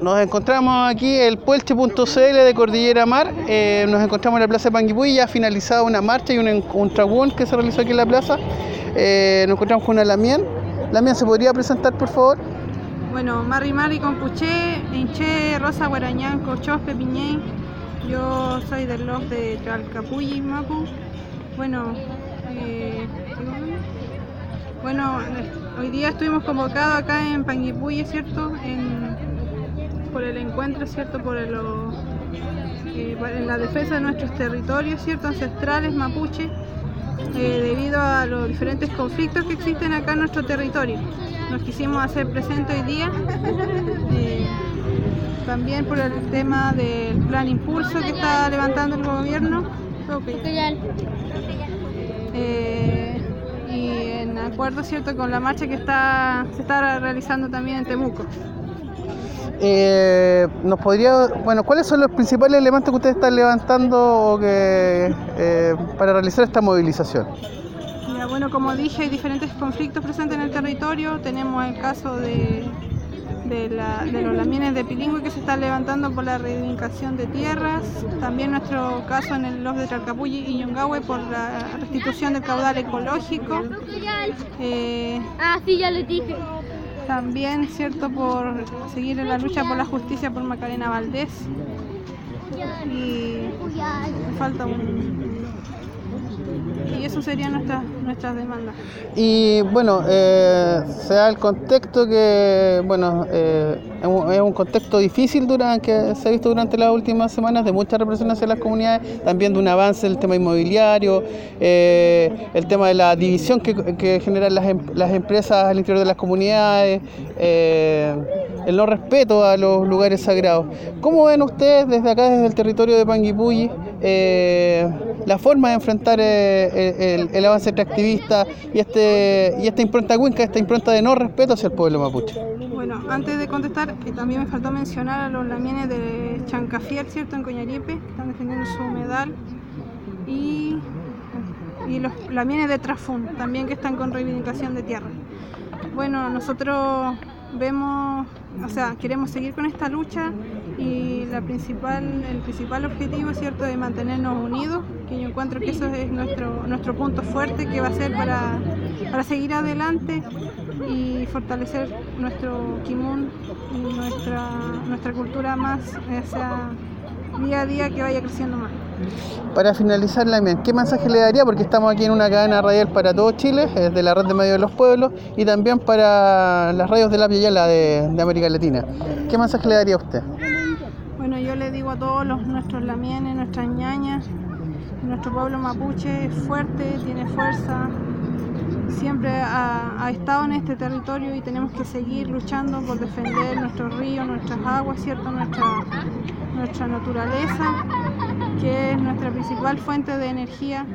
Nos encontramos aquí el Puelche.cl de Cordillera Mar. Nos encontramos en la plaza de Panguipulli, ya ha finalizado una marcha y un tragún que se realizó aquí en la plaza. Nos encontramos con una Lamien. Lamien, ¿se podría presentar, por favor? Bueno, Mari Compuché, Inché, Rosa Guarañán, Cochospe, Piñén. Yo soy del LOF de Chalcapulli, Mapu. Bueno, hoy día estuvimos convocados acá en Panguipulli, ¿cierto? Por el encuentro, ¿cierto? En la defensa de nuestros territorios, ¿cierto? Ancestrales, mapuche, debido a los diferentes conflictos que existen acá en nuestro territorio. Nos quisimos hacer presente hoy día, también por el tema del plan impulso que está levantando el gobierno. Y en acuerdo, ¿cierto?, con la marcha que se está realizando también en Temuco. ¿Cuáles son los principales elementos que ustedes están levantando para realizar esta movilización? Mira, bueno, como dije, hay diferentes conflictos presentes en el territorio. Tenemos el caso de los lamienes de Pilingüe que se están levantando por la reivindicación de tierras. También nuestro caso en el LOF de Chalcapulli y Yungahue por la restitución del caudal ecológico. Sí, ya le dije. También, ¿cierto?, por seguir en la lucha por la justicia por Macarena Valdés. Y falta y eso serían nuestras demandas. Y bueno, se da el contexto que, es un contexto difícil que se ha visto durante las últimas semanas, de mucha represión hacia las comunidades, también de un avance del tema inmobiliario, el tema de la división que generan las empresas al interior de las comunidades, el no respeto a los lugares sagrados. ¿Cómo ven ustedes desde el territorio de Panguipulli la forma de enfrentar el avance extractivista y esta impronta cuinca, esta impronta de no respeto hacia el pueblo mapuche? Bueno, antes de contestar, también me faltó mencionar a los lamienes de Chancafiel, ¿cierto?, en Coñaripe, que están defendiendo su humedal, y los lamienes de Trafún, también, que están con reivindicación de tierra. Bueno, nosotros queremos seguir con esta lucha y el principal objetivo, ¿cierto?, de mantenernos unidos, que yo encuentro que eso es nuestro punto fuerte, que va a ser para seguir adelante y fortalecer nuestro Kimun y nuestra cultura más, día a día, que vaya creciendo más. Para finalizar, Lamien, ¿qué mensaje le daría? Porque estamos aquí en una cadena radial para todo Chile, de la Red de Medios de los Pueblos, y también para las radios de la Piayala de América Latina. ¿Qué mensaje le daría a usted? Bueno, yo le digo a todos nuestros lamienes, nuestras ñañas, nuestro pueblo mapuche es fuerte, tiene fuerza, siempre ha estado en este territorio y tenemos que seguir luchando por defender nuestros ríos, nuestras aguas, ¿cierto?, nuestra naturaleza, que es nuestra principal fuente de energía,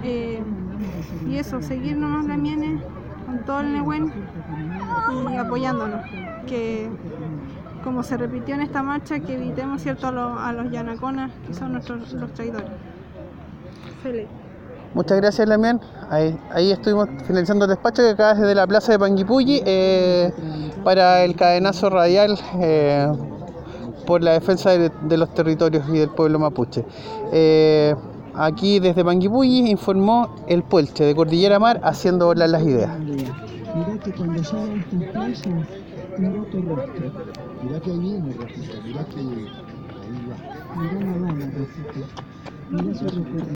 y eso, seguir nomás lamienes con todo el Nehuen y apoyándonos, que como se repitió en esta marcha, que evitemos, ¿cierto?, a los yanaconas, que son los traidores. Feliz. Muchas gracias, Lamien. Ahí estuvimos finalizando el despacho que acá desde la plaza de Panguipulli para el cadenazo radial por la defensa de los territorios y del pueblo mapuche. Aquí desde Panguipulli informó el Puelche de Cordillera Mar, haciendo volar las ideas. Mirá que cuando salgan tus pasos, mirá tu rostro. Mirá que ahí viene, Rosita. Mirá que ahí va. Mirá la dama, Rosita. Mirá su recorrido.